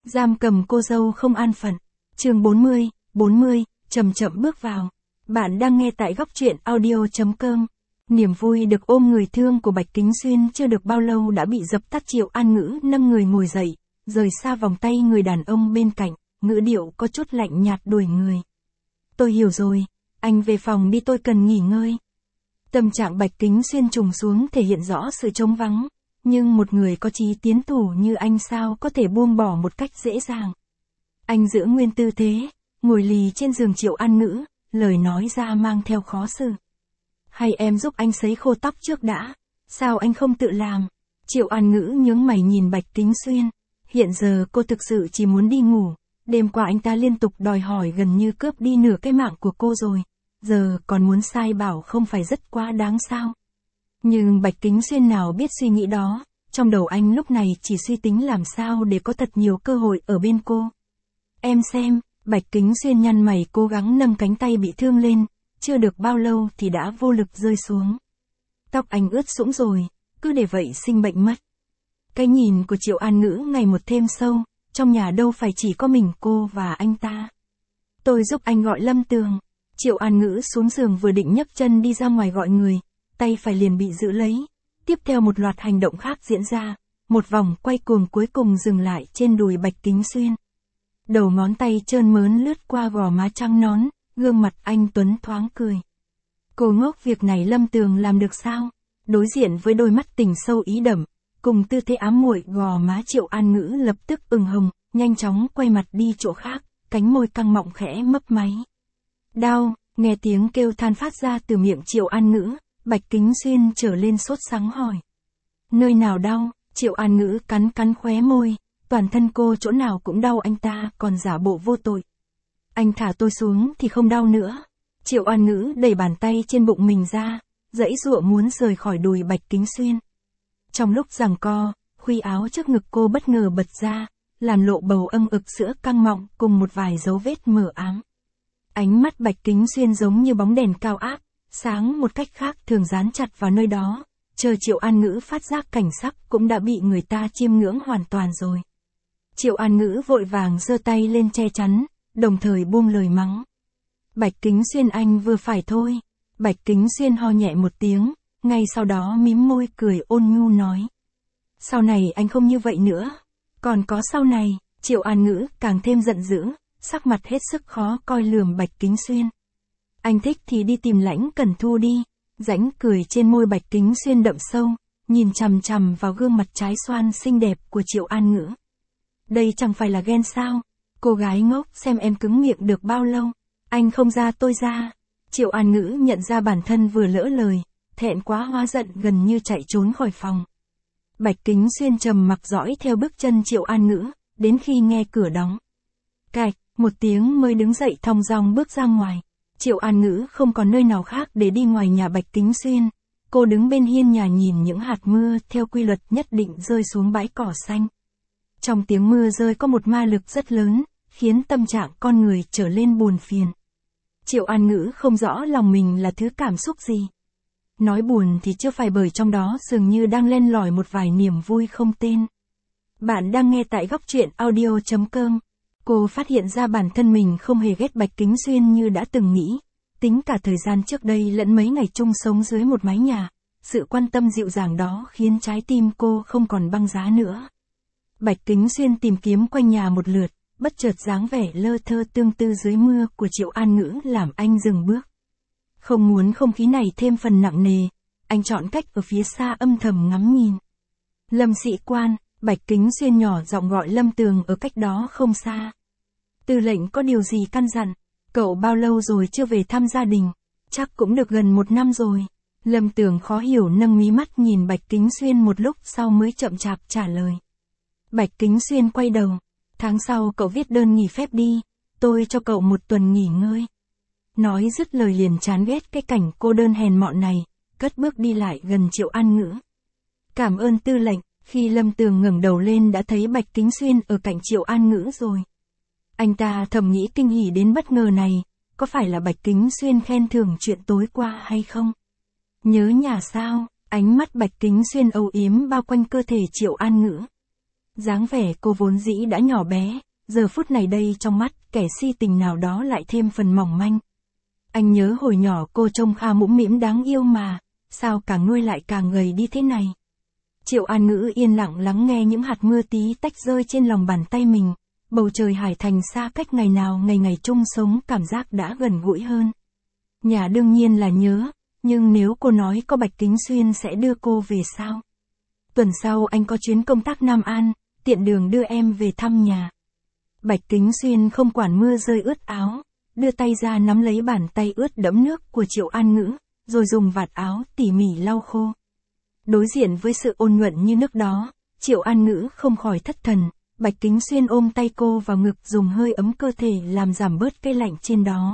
Giam cầm cô dâu không an phận. Chương 40, chậm chậm bước vào. Bạn đang nghe tại góc truyện audio.com. Niềm vui được ôm người thương của Bạch Kính Xuyên chưa được bao lâu đã bị dập tắt. Triệu An Ngữ nâng người ngồi dậy, rời xa vòng tay người đàn ông bên cạnh, ngữ điệu có chút lạnh nhạt đuổi người. Tôi hiểu rồi, anh về phòng đi, tôi cần nghỉ ngơi. Tâm trạng Bạch Kính Xuyên trùng xuống thể hiện rõ sự trống vắng, nhưng một người có chí tiến thủ như anh sao có thể buông bỏ một cách dễ dàng. Anh giữ nguyên tư thế, ngồi lì trên giường Triệu An Ngữ, lời nói ra mang theo khó xử. Hay em giúp anh sấy khô tóc trước đã, sao anh không tự làm? Triệu An Ngữ nhướng mày nhìn Bạch Kính Xuyên, hiện giờ cô thực sự chỉ muốn đi ngủ, đêm qua anh ta liên tục đòi hỏi gần như cướp đi nửa cái mạng của cô rồi, giờ còn muốn sai bảo không phải rất quá đáng sao? Nhưng Bạch Kính Xuyên nào biết suy nghĩ đó, trong đầu anh lúc này chỉ suy tính làm sao để có thật nhiều cơ hội ở bên cô. Em xem, Bạch Kính Xuyên nhăn mày cố gắng nâng cánh tay bị thương lên, chưa được bao lâu thì đã vô lực rơi xuống. Tóc anh ướt sũng rồi, cứ để vậy sinh bệnh mất. Cái nhìn của Triệu An Ngữ ngày một thêm sâu, trong nhà đâu phải chỉ có mình cô và anh ta. Tôi giúp anh gọi Lâm Tường. Triệu An Ngữ xuống giường vừa định nhấc chân đi ra ngoài gọi người, tay phải liền bị giữ lấy. Tiếp theo một loạt hành động khác diễn ra, một vòng quay cuồng cuối cùng dừng lại trên đùi Bạch Kính Xuyên. Đầu ngón tay trơn mớn lướt qua gò má trắng nón, gương mặt anh tuấn thoáng cười. Cô ngốc, việc này Lâm Tường làm được sao? Đối diện với đôi mắt tình sâu ý đậm, cùng tư thế ám muội, gò má Triệu An Ngữ lập tức ửng hồng, nhanh chóng quay mặt đi chỗ khác, cánh môi căng mọng khẽ mấp máy. Đau, nghe tiếng kêu than phát ra từ miệng Triệu An Ngữ, Bạch Kính Xuyên trở lên sốt sắng hỏi. Nơi nào đau? Triệu An Ngữ cắn khóe môi, toàn thân cô chỗ nào cũng đau, anh ta còn giả bộ vô tội. Anh thả tôi xuống thì không đau nữa. Triệu An Ngữ đẩy bàn tay trên bụng mình ra, giãy giụa muốn rời khỏi đùi Bạch Kính Xuyên. Trong lúc giằng co, khuy áo trước ngực cô bất ngờ bật ra, làm lộ bầu âng ực sữa căng mọng cùng một vài dấu vết mờ ám. Ánh mắt Bạch Kính Xuyên giống như bóng đèn cao áp, sáng một cách khác thường dán chặt vào nơi đó, chờ Triệu An Ngữ phát giác cảnh sắc cũng đã bị người ta chiêm ngưỡng hoàn toàn rồi. Triệu An Ngữ vội vàng giơ tay lên che chắn, đồng thời buông lời mắng. Bạch Kính Xuyên, anh vừa phải thôi. Bạch Kính Xuyên ho nhẹ một tiếng, ngay sau đó mím môi cười ôn nhu nói. Sau này anh không như vậy nữa. Còn có sau này, Triệu An Ngữ càng thêm giận dữ, sắc mặt hết sức khó coi lườm Bạch Kính Xuyên. Anh thích thì đi tìm Lãnh Cẩn Thu đi. Rãnh cười trên môi Bạch Kính Xuyên đậm sâu, nhìn chằm chằm vào gương mặt trái xoan xinh đẹp của Triệu An Ngữ. Đây chẳng phải là ghen sao? Cô gái ngốc, xem em cứng miệng được bao lâu. Anh không ra tôi ra. Triệu An Ngữ nhận ra bản thân vừa lỡ lời, thẹn quá hóa giận gần như chạy trốn khỏi phòng. Bạch Kính Xuyên trầm mặc dõi theo bước chân Triệu An Ngữ, đến khi nghe cửa đóng. Cạch, một tiếng mới đứng dậy thong dong bước ra ngoài. Triệu An Ngữ không còn nơi nào khác để đi ngoài nhà Bạch Kính Xuyên. Cô đứng bên hiên nhà nhìn những hạt mưa theo quy luật nhất định rơi xuống bãi cỏ xanh. Trong tiếng mưa rơi có một ma lực rất lớn, khiến tâm trạng con người trở lên buồn phiền. Triệu An Ngữ không rõ lòng mình là thứ cảm xúc gì. Nói buồn thì chưa phải, bởi trong đó dường như đang len lỏi một vài niềm vui không tên. Bạn đang nghe tại góc truyện audio.com. Cô phát hiện ra bản thân mình không hề ghét Bạch Kính Xuyên như đã từng nghĩ. Tính cả thời gian trước đây lẫn mấy ngày chung sống dưới một mái nhà, sự quan tâm dịu dàng đó khiến trái tim cô không còn băng giá nữa. Bạch Kính Xuyên tìm kiếm quanh nhà một lượt, bất chợt dáng vẻ lơ thơ tương tư dưới mưa của Triệu An Ngữ làm anh dừng bước. Không muốn không khí này thêm phần nặng nề, anh chọn cách ở phía xa âm thầm ngắm nhìn. Lâm sĩ quan, Bạch Kính Xuyên nhỏ giọng gọi Lâm Tường ở cách đó không xa. Tư lệnh có điều gì căn dặn? Cậu bao lâu rồi chưa về thăm gia đình? Chắc cũng được gần 1 năm rồi. Lâm Tường khó hiểu nâng mí mắt nhìn Bạch Kính Xuyên một lúc sau mới chậm chạp trả lời. Bạch Kính Xuyên quay đầu. Tháng sau cậu viết đơn nghỉ phép đi, tôi cho cậu 1 tuần nghỉ ngơi. Nói dứt lời liền chán ghét cái cảnh cô đơn hèn mọn này, cất bước đi lại gần Triệu An Ngữ. Cảm ơn tư lệnh. Khi Lâm Tường ngẩng đầu lên đã thấy Bạch Kính Xuyên ở cạnh Triệu An Ngữ rồi. Anh ta thầm nghĩ kinh hỉ đến bất ngờ này, có phải là Bạch Kính Xuyên khen thưởng chuyện tối qua hay không? Nhớ nhà sao? Ánh mắt Bạch Kính Xuyên âu yếm bao quanh cơ thể Triệu An Ngữ. Dáng vẻ cô vốn dĩ đã nhỏ bé, giờ phút này đây trong mắt kẻ si tình nào đó lại thêm phần mỏng manh. Anh nhớ hồi nhỏ cô trông khá mũm mĩm đáng yêu mà, sao càng nuôi lại càng gầy đi thế này. Triệu An Ngữ yên lặng lắng nghe những hạt mưa tí tách rơi trên lòng bàn tay mình, bầu trời Hải Thành xa cách ngày nào ngày ngày chung sống cảm giác đã gần gũi hơn. Nhà đương nhiên là nhớ, nhưng nếu cô nói có Bạch Kính Xuyên sẽ đưa cô về sao? Tuần sau anh có chuyến công tác Nam An, tiện đường đưa em về thăm nhà. Bạch Kính Xuyên không quản mưa rơi ướt áo, đưa tay ra nắm lấy bàn tay ướt đẫm nước của Triệu An Ngữ, rồi dùng vạt áo tỉ mỉ lau khô. Đối diện với sự ôn nhuận như nước đó, Triệu An Ngữ không khỏi thất thần, Bạch Kính Xuyên ôm tay cô vào ngực dùng hơi ấm cơ thể làm giảm bớt cái lạnh trên đó.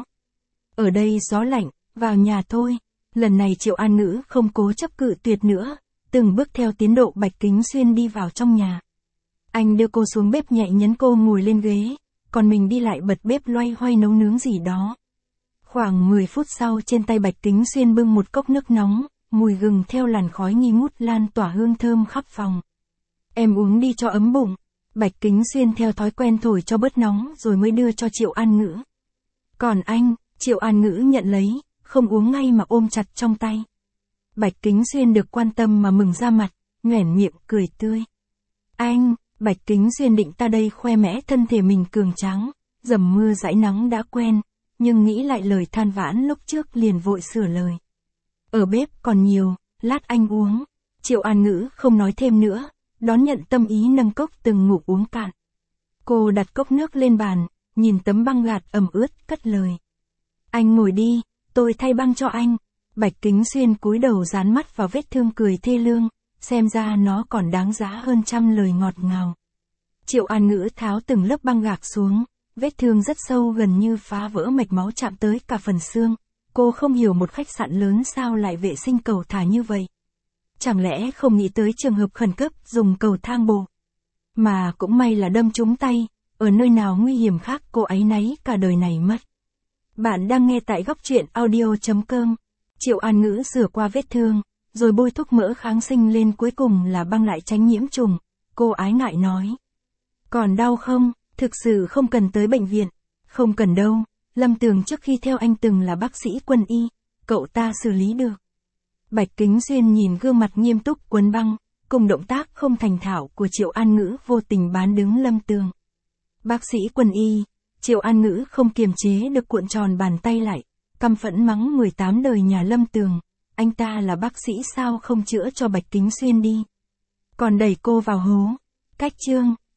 Ở đây gió lạnh, vào nhà thôi. Lần này Triệu An Ngữ không cố chấp cự tuyệt nữa, từng bước theo tiến độ Bạch Kính Xuyên đi vào trong nhà. Anh đưa cô xuống bếp nhẹ nhấn cô ngồi lên ghế, còn mình đi lại bật bếp loay hoay nấu nướng gì đó. Khoảng 10 phút sau trên tay Bạch Kính Xuyên bưng một cốc nước nóng, mùi gừng theo làn khói nghi ngút lan tỏa hương thơm khắp phòng. Em uống đi cho ấm bụng. Bạch Kính Xuyên theo thói quen thổi cho bớt nóng rồi mới đưa cho Triệu An Ngữ. Còn anh, Triệu An Ngữ nhận lấy, không uống ngay mà ôm chặt trong tay. Bạch Kính Xuyên được quan tâm mà mừng ra mặt, nhoẻn miệng cười tươi. Anh, Bạch Kính Xuyên định ta đây khoe mẽ thân thể mình cường tráng, dầm mưa dãi nắng đã quen, nhưng nghĩ lại lời than vãn lúc trước liền vội sửa lời. Ở bếp còn nhiều, lát anh uống. Triệu An Ngữ không nói thêm nữa, đón nhận tâm ý nâng cốc từng ngụm uống cạn. Cô đặt cốc nước lên bàn, nhìn tấm băng gạt ẩm ướt, cất lời. Anh ngồi đi, tôi thay băng cho anh. Bạch Kính Xuyên cúi đầu dán mắt vào vết thương cười thê lương, xem ra nó còn đáng giá hơn trăm lời ngọt ngào. Triệu An Ngữ tháo từng lớp băng gạc xuống, vết thương rất sâu gần như phá vỡ mạch máu chạm tới cả phần xương. Cô không hiểu một khách sạn lớn sao lại vệ sinh cầu thả như vậy. Chẳng lẽ không nghĩ tới trường hợp khẩn cấp dùng cầu thang bộ. Mà cũng may là đâm trúng tay, ở nơi nào nguy hiểm khác cô áy náy cả đời này mất. Bạn đang nghe tại góc truyện audio.com. Triệu An Ngữ rửa qua vết thương, rồi bôi thuốc mỡ kháng sinh lên, cuối cùng là băng lại tránh nhiễm trùng. Cô ái ngại nói. Còn đau không? Thực sự không cần tới bệnh viện. Không cần đâu, Lâm Tường trước khi theo anh từng là bác sĩ quân y, cậu ta xử lý được. Bạch Kính Xuyên nhìn gương mặt nghiêm túc quấn băng, cùng động tác không thành thạo của Triệu An Ngữ vô tình bán đứng Lâm Tường. Bác sĩ quân y, Triệu An Ngữ không kiềm chế được cuộn tròn bàn tay lại, căm phẫn mắng 18 đời nhà Lâm Tường, anh ta là bác sĩ sao không chữa cho Bạch Kính Xuyên đi. Còn đẩy cô vào hố. Cách chương